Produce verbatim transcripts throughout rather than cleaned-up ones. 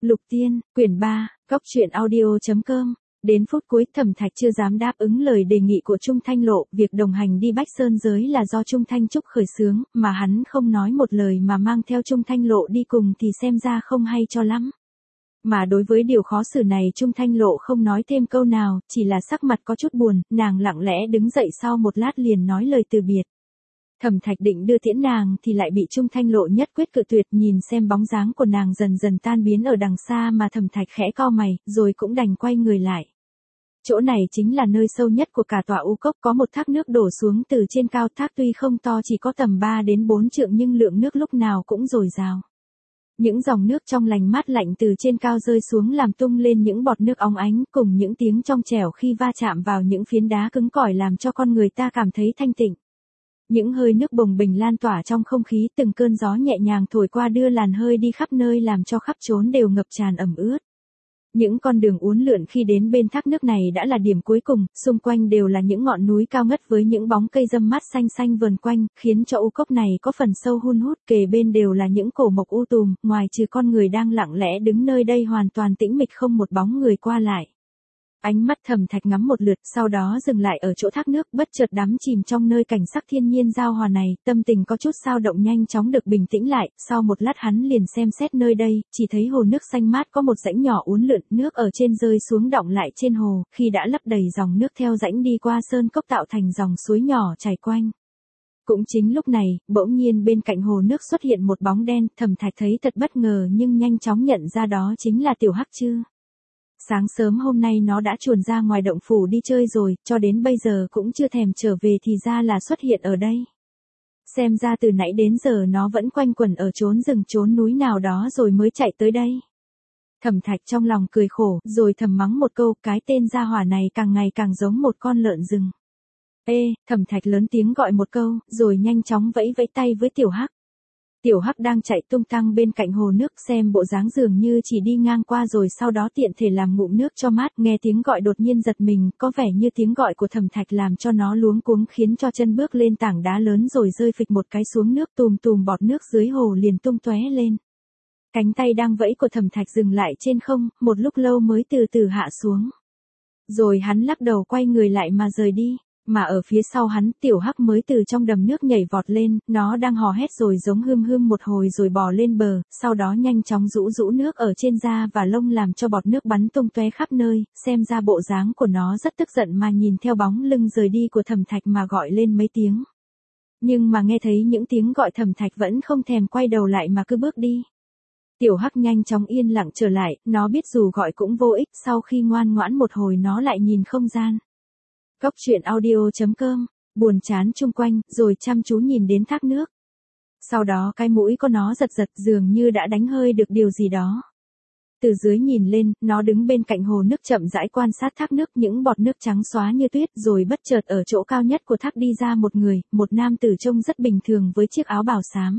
Lục Tiên, quyển ba, góc truyện audio chấm com. Đến phút cuối, Thẩm Thạch chưa dám đáp ứng lời đề nghị của Trung Thanh Lộ, việc đồng hành đi Bách Sơn giới là do Trung Thanh Trúc khởi xướng, mà hắn không nói một lời mà mang theo Trung Thanh Lộ đi cùng thì xem ra không hay cho lắm. Mà đối với điều khó xử này Trung Thanh Lộ không nói thêm câu nào, chỉ là sắc mặt có chút buồn, nàng lặng lẽ đứng dậy sau một lát liền nói lời từ biệt. Thẩm Thạch định đưa tiễn nàng thì lại bị Trung Thanh Lộ nhất quyết cự tuyệt, nhìn xem bóng dáng của nàng dần dần tan biến ở đằng xa mà Thẩm Thạch khẽ cau mày, rồi cũng đành quay người lại. Chỗ này chính là nơi sâu nhất của cả tòa u cốc, có một thác nước đổ xuống từ trên cao, thác tuy không to chỉ có tầm ba đến bốn trượng nhưng lượng nước lúc nào cũng dồi dào. Những dòng nước trong lành mát lạnh từ trên cao rơi xuống làm tung lên những bọt nước óng ánh, cùng những tiếng trong trẻo khi va chạm vào những phiến đá cứng cỏi làm cho con người ta cảm thấy thanh tịnh. Những hơi nước bồng bềnh lan tỏa trong không khí, từng cơn gió nhẹ nhàng thổi qua đưa làn hơi đi khắp nơi làm cho khắp chốn đều ngập tràn ẩm ướt. Những con đường uốn lượn khi đến bên thác nước này đã là điểm cuối cùng, xung quanh đều là những ngọn núi cao ngất với những bóng cây râm mát xanh xanh vờn quanh, khiến cho u cốc này có phần sâu hun hút, kề bên đều là những cổ mộc u tùm, ngoài trừ con người đang lặng lẽ đứng nơi đây hoàn toàn tĩnh mịch không một bóng người qua lại. Ánh mắt Thẩm Thạch ngắm một lượt, sau đó dừng lại ở chỗ thác nước, bất chợt đắm chìm trong nơi cảnh sắc thiên nhiên giao hòa này, tâm tình có chút dao động nhanh chóng được bình tĩnh lại, sau một lát hắn liền xem xét nơi đây, chỉ thấy hồ nước xanh mát có một rãnh nhỏ uốn lượn, nước ở trên rơi xuống đọng lại trên hồ, khi đã lấp đầy dòng nước theo rãnh đi qua sơn cốc tạo thành dòng suối nhỏ chảy quanh. Cũng chính lúc này, bỗng nhiên bên cạnh hồ nước xuất hiện một bóng đen, Thẩm Thạch thấy thật bất ngờ nhưng nhanh chóng nhận ra đó chính là Tiểu Hắc Trư. Sáng sớm hôm nay nó đã chuồn ra ngoài động phủ đi chơi rồi, cho đến bây giờ cũng chưa thèm trở về thì ra là xuất hiện ở đây. Xem ra từ nãy đến giờ nó vẫn quanh quẩn ở chốn rừng chốn núi nào đó rồi mới chạy tới đây. Thẩm Thạch trong lòng cười khổ, rồi thầm mắng một câu, cái tên gia hỏa này càng ngày càng giống một con lợn rừng. Ê, Thẩm Thạch lớn tiếng gọi một câu, rồi nhanh chóng vẫy vẫy tay với Tiểu Hắc. Tiểu Hắc đang chạy tung tăng bên cạnh hồ nước, xem bộ dáng dường như chỉ đi ngang qua rồi sau đó tiện thể làm ngụm nước cho mát, nghe tiếng gọi đột nhiên giật mình, có vẻ như tiếng gọi của Thẩm Thạch làm cho nó luống cuống khiến cho chân bước lên tảng đá lớn rồi rơi phịch một cái xuống nước, tùm tùm bọt nước dưới hồ liền tung tóe lên. Cánh tay đang vẫy của Thẩm Thạch dừng lại trên không, một lúc lâu mới từ từ hạ xuống. Rồi hắn lắc đầu quay người lại mà rời đi. Mà ở phía sau hắn, Tiểu Hắc mới từ trong đầm nước nhảy vọt lên, nó đang hò hét rồi giống hươm hươm một hồi rồi bò lên bờ, sau đó nhanh chóng rũ rũ nước ở trên da và lông làm cho bọt nước bắn tung tóe khắp nơi, xem ra bộ dáng của nó rất tức giận mà nhìn theo bóng lưng rời đi của Thẩm Thạch mà gọi lên mấy tiếng. Nhưng mà nghe thấy những tiếng gọi Thẩm Thạch vẫn không thèm quay đầu lại mà cứ bước đi. Tiểu Hắc nhanh chóng yên lặng trở lại, nó biết dù gọi cũng vô ích, sau khi ngoan ngoãn một hồi nó lại nhìn không gian. Góc truyện audio chấm com, buồn chán chung quanh, rồi chăm chú nhìn đến thác nước. Sau đó cái mũi của nó giật giật dường như đã đánh hơi được điều gì đó. Từ dưới nhìn lên, nó đứng bên cạnh hồ nước chậm rãi quan sát thác nước, những bọt nước trắng xóa như tuyết, rồi bất chợt ở chỗ cao nhất của thác đi ra một người, một nam tử trông rất bình thường với chiếc áo bào xám.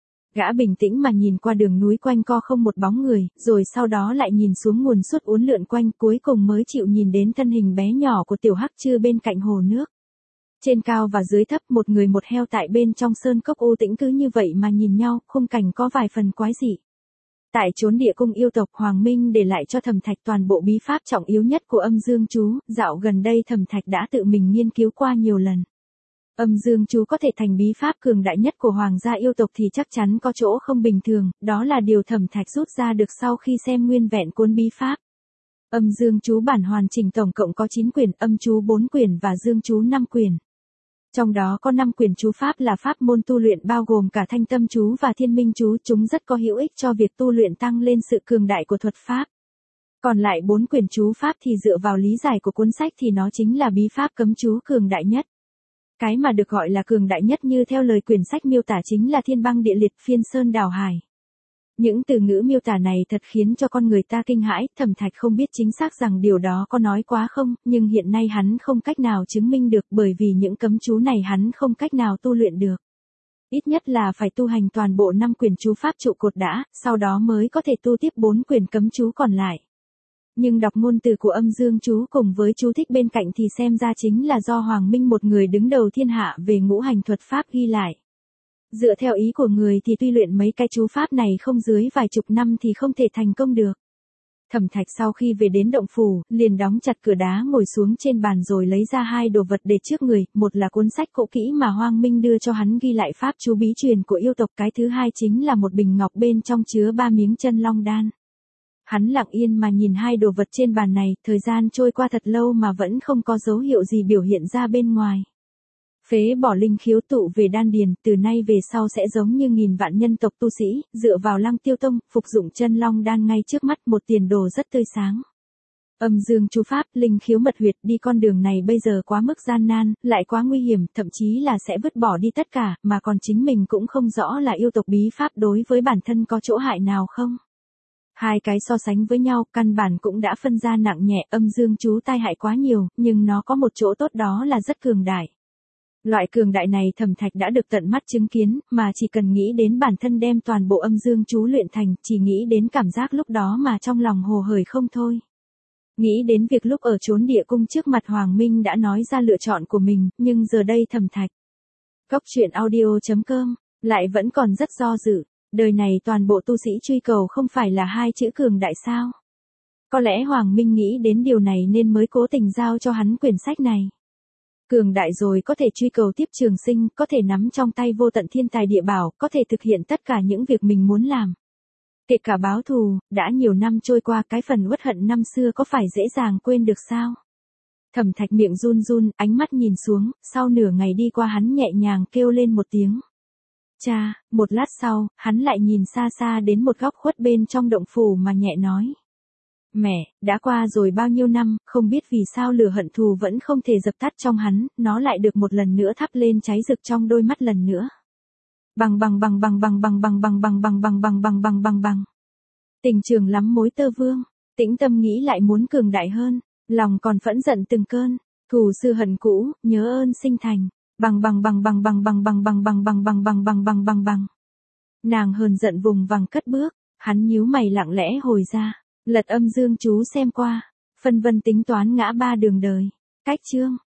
Gã bình tĩnh mà nhìn qua đường núi quanh co không một bóng người, rồi sau đó lại nhìn xuống nguồn suốt uốn lượn quanh, cuối cùng mới chịu nhìn đến thân hình bé nhỏ của Tiểu Hắc Trư bên cạnh hồ nước. Trên cao và dưới thấp, một người một heo tại bên trong sơn cốc u tĩnh cứ như vậy mà nhìn nhau, khung cảnh có vài phần quái dị. Tại chốn địa cung yêu tộc, Hoàng Minh để lại cho Thẩm Thạch toàn bộ bí pháp trọng yếu nhất của Âm Dương Chú, dạo gần đây Thẩm Thạch đã tự mình nghiên cứu qua nhiều lần. Âm Dương Chú có thể thành bí pháp cường đại nhất của hoàng gia yêu tộc thì chắc chắn có chỗ không bình thường, đó là điều Thẩm Thạch rút ra được sau khi xem nguyên vẹn cuốn bí pháp. Âm Dương Chú bản hoàn chỉnh tổng cộng có chín quyển, âm chú bốn quyển và dương chú năm quyển. Trong đó có năm quyển chú pháp là pháp môn tu luyện bao gồm cả thanh tâm chú và thiên minh chú, chúng rất có hữu ích cho việc tu luyện tăng lên sự cường đại của thuật pháp. Còn lại bốn quyển chú pháp thì dựa vào lý giải của cuốn sách thì nó chính là bí pháp cấm chú cường đại nhất. Cái mà được gọi là cường đại nhất như theo lời quyển sách miêu tả chính là thiên băng địa liệt, phiên sơn đảo hải. Những từ ngữ miêu tả này thật khiến cho con người ta kinh hãi, Thẩm Thạch không biết chính xác rằng điều đó có nói quá không, nhưng hiện nay hắn không cách nào chứng minh được bởi vì những cấm chú này hắn không cách nào tu luyện được. Ít nhất là phải tu hành toàn bộ năm quyển chú pháp trụ cột đã, sau đó mới có thể tu tiếp bốn quyển cấm chú còn lại. Nhưng đọc ngôn từ của Âm Dương Chú cùng với chú thích bên cạnh thì xem ra chính là do Hoàng Minh một người đứng đầu thiên hạ về ngũ hành thuật pháp ghi lại. Dựa theo ý của người thì tuy luyện mấy cái chú pháp này không dưới vài chục năm thì không thể thành công được. Thẩm Thạch sau khi về đến động phủ, liền đóng chặt cửa đá ngồi xuống trên bàn rồi lấy ra hai đồ vật để trước người, một là cuốn sách cũ kỹ mà Hoang Minh đưa cho hắn ghi lại pháp chú bí truyền của yêu tộc, cái thứ hai chính là một bình ngọc bên trong chứa ba miếng chân long đan. Hắn lặng yên mà nhìn hai đồ vật trên bàn này, thời gian trôi qua thật lâu mà vẫn không có dấu hiệu gì biểu hiện ra bên ngoài. Phế bỏ linh khiếu tụ về đan điền, từ nay về sau sẽ giống như nghìn vạn nhân tộc tu sĩ, dựa vào Lăng Tiêu Tông, phục dụng chân long đan ngay trước mắt, một tiền đồ rất tươi sáng. Âm dương chú pháp, linh khiếu mật huyệt, đi con đường này bây giờ quá mức gian nan, lại quá nguy hiểm, thậm chí là sẽ vứt bỏ đi tất cả, mà còn chính mình cũng không rõ là yêu tộc bí pháp đối với bản thân có chỗ hại nào không. Hai cái so sánh với nhau, căn bản cũng đã phân ra nặng nhẹ, âm dương chú tai hại quá nhiều, nhưng nó có một chỗ tốt đó là rất cường đại. Loại cường đại này Thẩm Thạch đã được tận mắt chứng kiến, mà chỉ cần nghĩ đến bản thân đem toàn bộ âm dương chú luyện thành, chỉ nghĩ đến cảm giác lúc đó mà trong lòng hồ hởi không thôi. Nghĩ đến việc lúc ở chốn địa cung trước mặt Hoàng Minh đã nói ra lựa chọn của mình, nhưng giờ đây Thẩm Thạch. Góc truyện audio chấm com, lại vẫn còn rất do dự, đời này toàn bộ tu sĩ truy cầu không phải là hai chữ cường đại sao? Có lẽ Hoàng Minh nghĩ đến điều này nên mới cố tình giao cho hắn quyển sách này. Cường đại rồi có thể truy cầu tiếp trường sinh, có thể nắm trong tay vô tận thiên tài địa bảo, có thể thực hiện tất cả những việc mình muốn làm. Kể cả báo thù, đã nhiều năm trôi qua, cái phần uất hận năm xưa có phải dễ dàng quên được sao? Thẩm Thạch miệng run run, ánh mắt nhìn xuống, sau nửa ngày đi qua hắn nhẹ nhàng kêu lên một tiếng. Cha, một lát sau, hắn lại nhìn xa xa đến một góc khuất bên trong động phủ mà nhẹ nói. Mẹ, đã qua rồi bao nhiêu năm, không biết vì sao lửa hận thù vẫn không thể dập tắt trong hắn, nó lại được một lần nữa thắp lên cháy rực trong đôi mắt lần nữa. Bằng bằng bằng bằng bằng bằng bằng bằng bằng bằng bằng bằng bằng bằng bằng bằng. Tình trường lắm mối tơ vương, tĩnh tâm nghĩ lại muốn cường đại hơn, lòng còn phẫn giận từng cơn, thù xưa hận cũ, nhớ ơn sinh thành, bằng bằng bằng bằng bằng bằng bằng bằng bằng bằng bằng bằng bằng bằng bằng bằng. Nàng hờn giận vùng vằng cất bước, hắn nhíu mày lặng lẽ hồi ra, lật âm dương chú xem qua, phân vân tính toán ngã ba đường đời. Cách chương